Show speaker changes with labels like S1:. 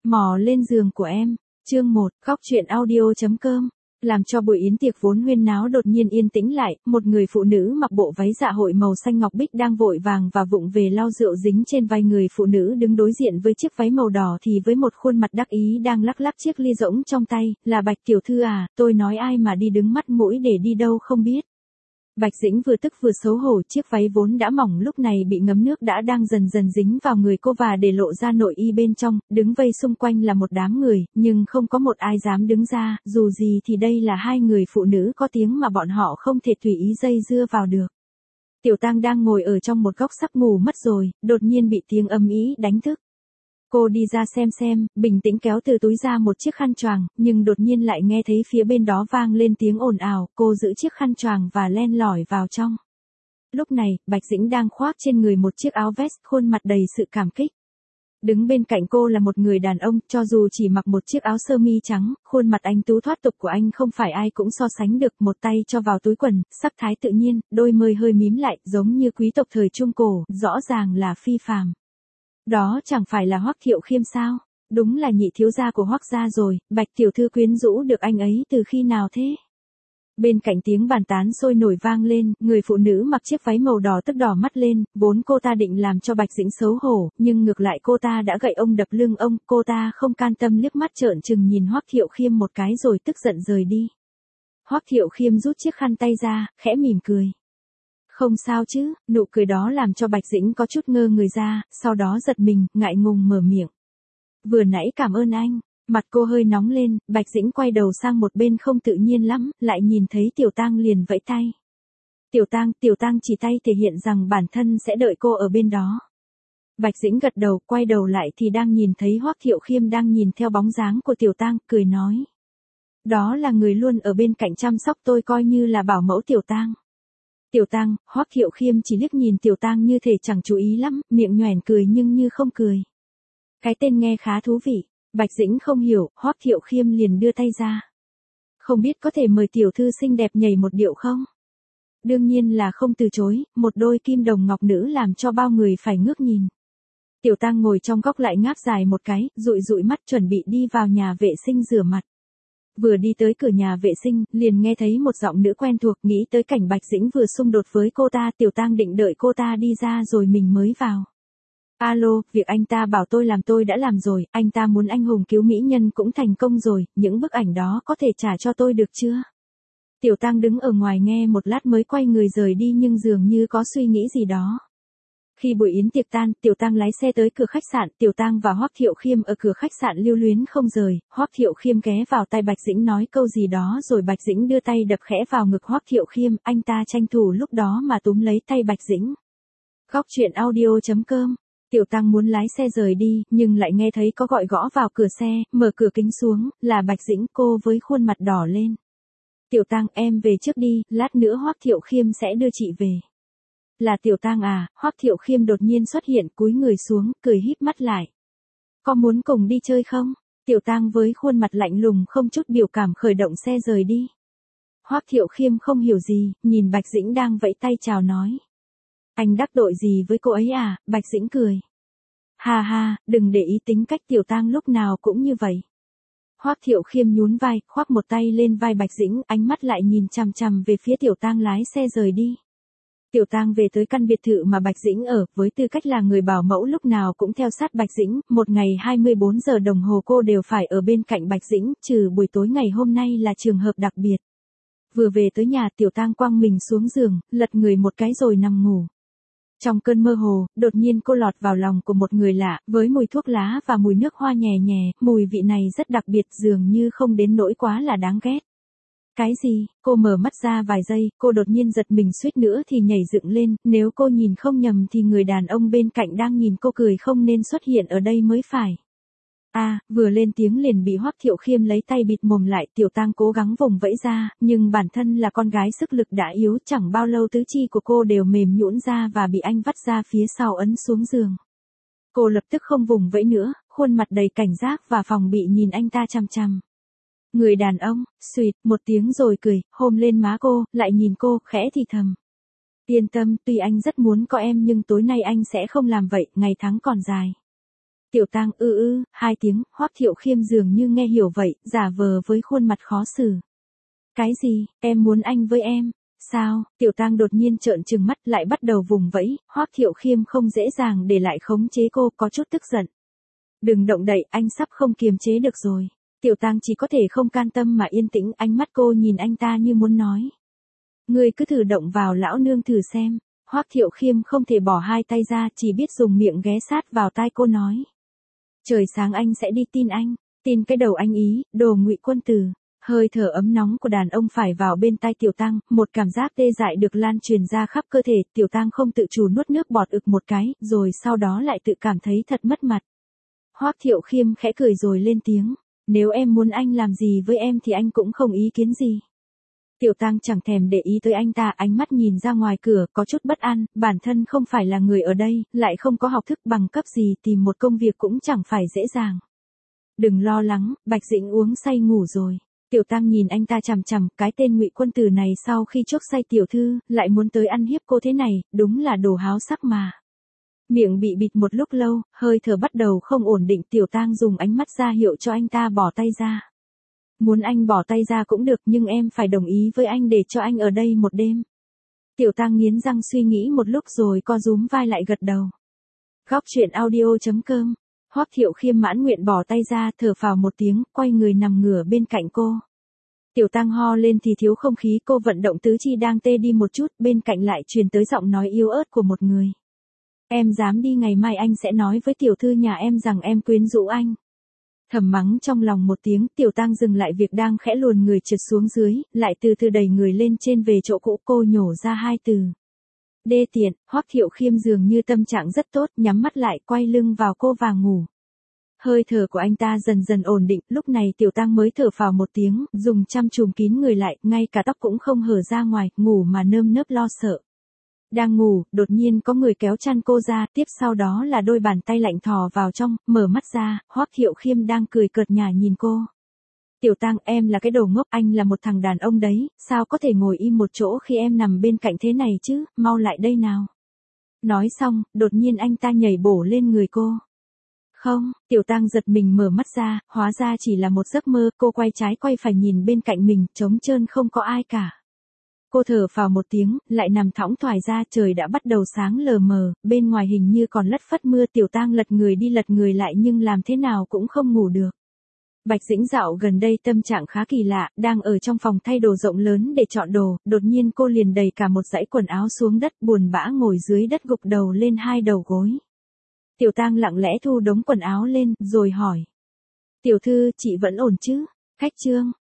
S1: Mò lên giường của em. Chương 1, Góc truyện audio.com. Làm cho buổi yến tiệc vốn huyên náo đột nhiên yên tĩnh lại, một người phụ nữ mặc bộ váy dạ hội màu xanh ngọc bích đang vội vàng và vụng về lau rượu dính trên vai. Người phụ nữ đứng đối diện với chiếc váy màu đỏ thì với một khuôn mặt đắc ý đang lắc lắc chiếc ly rỗng trong tay, là Bạch tiểu thư à, tôi nói ai mà đi đứng mắt mũi để đi đâu không biết. Bạch Dĩnh vừa tức vừa xấu hổ, chiếc váy vốn đã mỏng lúc này bị ngấm nước đã đang dần dần dính vào người cô và để lộ ra nội y bên trong, đứng vây xung quanh là một đám người, nhưng không có một ai dám đứng ra, dù gì thì đây là hai người phụ nữ có tiếng mà bọn họ không thể tùy ý dây dưa vào được. Tiểu Tang đang ngồi ở trong một góc sắp ngủ mất rồi, đột nhiên bị tiếng ầm ĩ đánh thức. Cô đi ra xem, bình tĩnh kéo từ túi ra một chiếc khăn choàng, nhưng đột nhiên lại nghe thấy phía bên đó vang lên tiếng ồn ào, cô giữ chiếc khăn choàng và len lỏi vào trong. Lúc này, Bạch Dĩnh đang khoác trên người một chiếc áo vest, khuôn mặt đầy sự cảm kích. Đứng bên cạnh cô là một người đàn ông, cho dù chỉ mặc một chiếc áo sơ mi trắng, khuôn mặt anh tú thoát tục của anh không phải ai cũng so sánh được, một tay cho vào túi quần, sắc thái tự nhiên, đôi môi hơi mím lại, giống như quý tộc thời Trung Cổ, rõ ràng là phi phàm. Đó chẳng phải là Hoắc Thiệu Khiêm sao? Đúng là nhị thiếu gia của Hoắc gia rồi, Bạch tiểu thư quyến rũ được anh ấy từ khi nào thế? Bên cạnh tiếng bàn tán sôi nổi vang lên, người phụ nữ mặc chiếc váy màu đỏ tức đỏ mắt lên, vốn cô ta định làm cho Bạch Dĩnh xấu hổ, nhưng ngược lại cô ta đã gậy ông đập lưng ông, cô ta không can tâm liếc mắt trợn trừng nhìn Hoắc Thiệu Khiêm một cái rồi tức giận rời đi. Hoắc Thiệu Khiêm rút chiếc khăn tay ra, khẽ mỉm cười. Không sao chứ, nụ cười đó làm cho Bạch Dĩnh có chút ngơ người ra, sau đó giật mình, ngại ngùng mở miệng. Vừa nãy cảm ơn anh, mặt cô hơi nóng lên, Bạch Dĩnh quay đầu sang một bên không tự nhiên lắm, lại nhìn thấy Tiểu Tang liền vẫy tay. Tiểu Tang chỉ tay thể hiện rằng bản thân sẽ đợi cô ở bên đó. Bạch Dĩnh gật đầu, quay đầu lại thì đang nhìn thấy Hoắc Thiệu Khiêm đang nhìn theo bóng dáng của Tiểu Tang, cười nói. Đó là người luôn ở bên cạnh chăm sóc tôi coi như là bảo mẫu Tiểu Tang. Tiểu Tang, Hoắc Thiệu Khiêm chỉ liếc nhìn Tiểu Tang như thể chẳng chú ý lắm, miệng nhoẻn cười nhưng như không cười. Cái tên nghe khá thú vị, Bạch Dĩnh không hiểu, Hoắc Thiệu Khiêm liền đưa tay ra. Không biết có thể mời tiểu thư xinh đẹp nhảy một điệu không? Đương nhiên là không từ chối, một đôi kim đồng ngọc nữ làm cho bao người phải ngước nhìn. Tiểu Tang ngồi trong góc lại ngáp dài một cái, dụi mắt chuẩn bị đi vào nhà vệ sinh rửa mặt. Vừa đi tới cửa nhà vệ sinh, liền nghe thấy một giọng nữ quen thuộc, nghĩ tới cảnh Bạch Dĩnh vừa xung đột với cô ta, Tiểu Tang định đợi cô ta đi ra rồi mình mới vào. Alo, việc anh ta bảo tôi làm tôi đã làm rồi, anh ta muốn anh hùng cứu mỹ nhân cũng thành công rồi, những bức ảnh đó có thể trả cho tôi được chưa? Tiểu Tang đứng ở ngoài nghe một lát mới quay người rời đi nhưng dường như có suy nghĩ gì đó. Khi buổi yến tiệc tan, Tiểu Tang lái xe tới cửa khách sạn, Tiểu Tang và Hoắc Thiệu Khiêm ở cửa khách sạn lưu luyến không rời, Hoắc Thiệu Khiêm ghé vào tai Bạch Dĩnh nói câu gì đó rồi Bạch Dĩnh đưa tay đập khẽ vào ngực Hoắc Thiệu Khiêm, anh ta tranh thủ lúc đó mà túm lấy tay Bạch Dĩnh. Góc truyện audio.com. Tiểu Tang muốn lái xe rời đi, nhưng lại nghe thấy có gọi gõ vào cửa xe, mở cửa kính xuống, là Bạch Dĩnh, cô với khuôn mặt đỏ lên. Tiểu Tang, em về trước đi, lát nữa Hoắc Thiệu Khiêm sẽ đưa chị về. Là Tiểu Tang à? Hoắc Thiệu Khiêm đột nhiên xuất hiện, cúi người xuống, cười híp mắt lại. Có muốn cùng đi chơi không? Tiểu Tang với khuôn mặt lạnh lùng không chút biểu cảm khởi động xe rời đi. Hoắc Thiệu Khiêm không hiểu gì, nhìn Bạch Dĩnh đang vẫy tay chào nói. Anh đắc tội gì với cô ấy à? Bạch Dĩnh cười. Ha, đừng để ý tính cách Tiểu Tang lúc nào cũng như vậy. Hoắc Thiệu Khiêm nhún vai, khoác một tay lên vai Bạch Dĩnh, ánh mắt lại nhìn chằm chằm về phía Tiểu Tang lái xe rời đi. Tiểu Tang về tới căn biệt thự mà Bạch Dĩnh ở, với tư cách là người bảo mẫu lúc nào cũng theo sát Bạch Dĩnh, một ngày 24 giờ đồng hồ cô đều phải ở bên cạnh Bạch Dĩnh, trừ buổi tối ngày hôm nay là trường hợp đặc biệt. Vừa về tới nhà, Tiểu Tang quăng mình xuống giường, lật người một cái rồi nằm ngủ. Trong cơn mơ hồ, đột nhiên cô lọt vào lòng của một người lạ, với mùi thuốc lá và mùi nước hoa nhẹ nhẹ, mùi vị này rất đặc biệt dường như không đến nỗi quá là đáng ghét. Cái gì? Cô mở mắt ra vài giây, cô đột nhiên giật mình suýt nữa thì nhảy dựng lên, nếu cô nhìn không nhầm thì người đàn ông bên cạnh đang nhìn cô cười không nên xuất hiện ở đây mới phải. Vừa lên tiếng liền bị Hoắc Thiệu Khiêm lấy tay bịt mồm lại, Tiểu Tang cố gắng vùng vẫy ra, nhưng bản thân là con gái sức lực đã yếu, chẳng bao lâu tứ chi của cô đều mềm nhũn ra và bị anh vắt ra phía sau ấn xuống giường. Cô lập tức không vùng vẫy nữa, khuôn mặt đầy cảnh giác và phòng bị nhìn anh ta chằm chằm. Người đàn ông, suýt một tiếng rồi cười, hôn lên má cô, lại nhìn cô, khẽ thì thầm. Yên tâm, tuy anh rất muốn có em nhưng tối nay anh sẽ không làm vậy, ngày tháng còn dài. Tiểu Tang hai tiếng, Hoắc Thiệu Khiêm dường như nghe hiểu vậy, giả vờ với khuôn mặt khó xử. Cái gì, em muốn anh với em? Sao? Tiểu Tang đột nhiên trợn trừng mắt lại bắt đầu vùng vẫy, Hoắc Thiệu Khiêm không dễ dàng để lại khống chế cô, có chút tức giận. Đừng động đậy, anh sắp không kiềm chế được rồi. Tiểu Tang chỉ có thể không can tâm mà yên tĩnh, ánh mắt cô nhìn anh ta như muốn nói. Ngươi cứ thử động vào lão nương thử xem. Hoắc Thiệu Khiêm không thể bỏ hai tay ra, chỉ biết dùng miệng ghé sát vào tai cô nói. Trời sáng anh sẽ đi tin anh, tin cái đầu anh ý, đồ ngụy quân tử. Hơi thở ấm nóng của đàn ông phải vào bên tai Tiểu Tang, một cảm giác tê dại được lan truyền ra khắp cơ thể, Tiểu Tang không tự chủ nuốt nước bọt ực một cái, rồi sau đó lại tự cảm thấy thật mất mặt. Hoắc Thiệu Khiêm khẽ cười rồi lên tiếng, nếu em muốn anh làm gì với em thì anh cũng không ý kiến gì. Tiểu Tang chẳng thèm để ý tới anh ta, ánh mắt nhìn ra ngoài cửa, có chút bất an, bản thân không phải là người ở đây, lại không có học thức bằng cấp gì, tìm một công việc cũng chẳng phải dễ dàng. Đừng lo lắng, Bạch Dĩnh uống say ngủ rồi. Tiểu Tang nhìn anh ta chằm chằm, cái tên ngụy quân tử này sau khi chuốc say tiểu thư, lại muốn tới ăn hiếp cô thế này, đúng là đồ háo sắc mà. Miệng bị bịt một lúc lâu, hơi thở bắt đầu không ổn định, Tiểu Tang dùng ánh mắt ra hiệu cho anh ta bỏ tay ra. Muốn anh bỏ tay ra cũng được, nhưng em phải đồng ý với anh để cho anh ở đây một đêm. Tiểu Tang nghiến răng suy nghĩ một lúc rồi co rúm vai lại gật đầu. Góc truyện audio.com. Hoắc Thiệu Khiêm mãn nguyện bỏ tay ra, thở phào một tiếng, quay người nằm ngửa bên cạnh cô. Tiểu Tang ho lên thì thiếu không khí, cô vận động tứ chi đang tê đi một chút, bên cạnh lại truyền tới giọng nói yếu ớt của một người. Em dám đi, ngày mai anh sẽ nói với tiểu thư nhà em rằng em quyến rũ anh. Thầm mắng trong lòng một tiếng, Tiểu Tang dừng lại việc đang khẽ luồn người trượt xuống dưới, lại từ từ đẩy người lên trên về chỗ cũ, cô nhổ ra hai từ. Đê tiện. Hoắc Thiệu Khiêm dường như tâm trạng rất tốt, nhắm mắt lại, quay lưng vào cô và ngủ. Hơi thở của anh ta dần dần ổn định, lúc này Tiểu Tang mới thở phào một tiếng, dùng chăn trùm kín người lại, ngay cả tóc cũng không hở ra ngoài, ngủ mà nơm nớp lo sợ. Đang ngủ, đột nhiên có người kéo chăn cô ra, tiếp sau đó là đôi bàn tay lạnh thò vào trong, mở mắt ra, Hoắc Thiệu Khiêm đang cười cợt nhả nhìn cô. Tiểu Tang, em là cái đồ ngốc, anh là một thằng đàn ông đấy, sao có thể ngồi im một chỗ khi em nằm bên cạnh thế này chứ, mau lại đây nào. Nói xong, đột nhiên anh ta nhảy bổ lên người cô. Không, Tiểu Tang giật mình mở mắt ra, hóa ra chỉ là một giấc mơ, cô quay trái quay phải nhìn bên cạnh mình, trống trơn không có ai cả. Cô thở phào một tiếng, lại nằm thõng thoải ra, trời đã bắt đầu sáng lờ mờ, bên ngoài hình như còn lất phất mưa, Tiểu Tang lật người đi lật người lại nhưng làm thế nào cũng không ngủ được. Bạch Dĩnh dạo gần đây tâm trạng khá kỳ lạ, đang ở trong phòng thay đồ rộng lớn để chọn đồ, đột nhiên cô liền đầy cả một dãy quần áo xuống đất, buồn bã ngồi dưới đất gục đầu lên hai đầu gối. Tiểu Tang lặng lẽ thu đống quần áo lên, rồi hỏi. Tiểu thư, chị vẫn ổn chứ? Khách trương,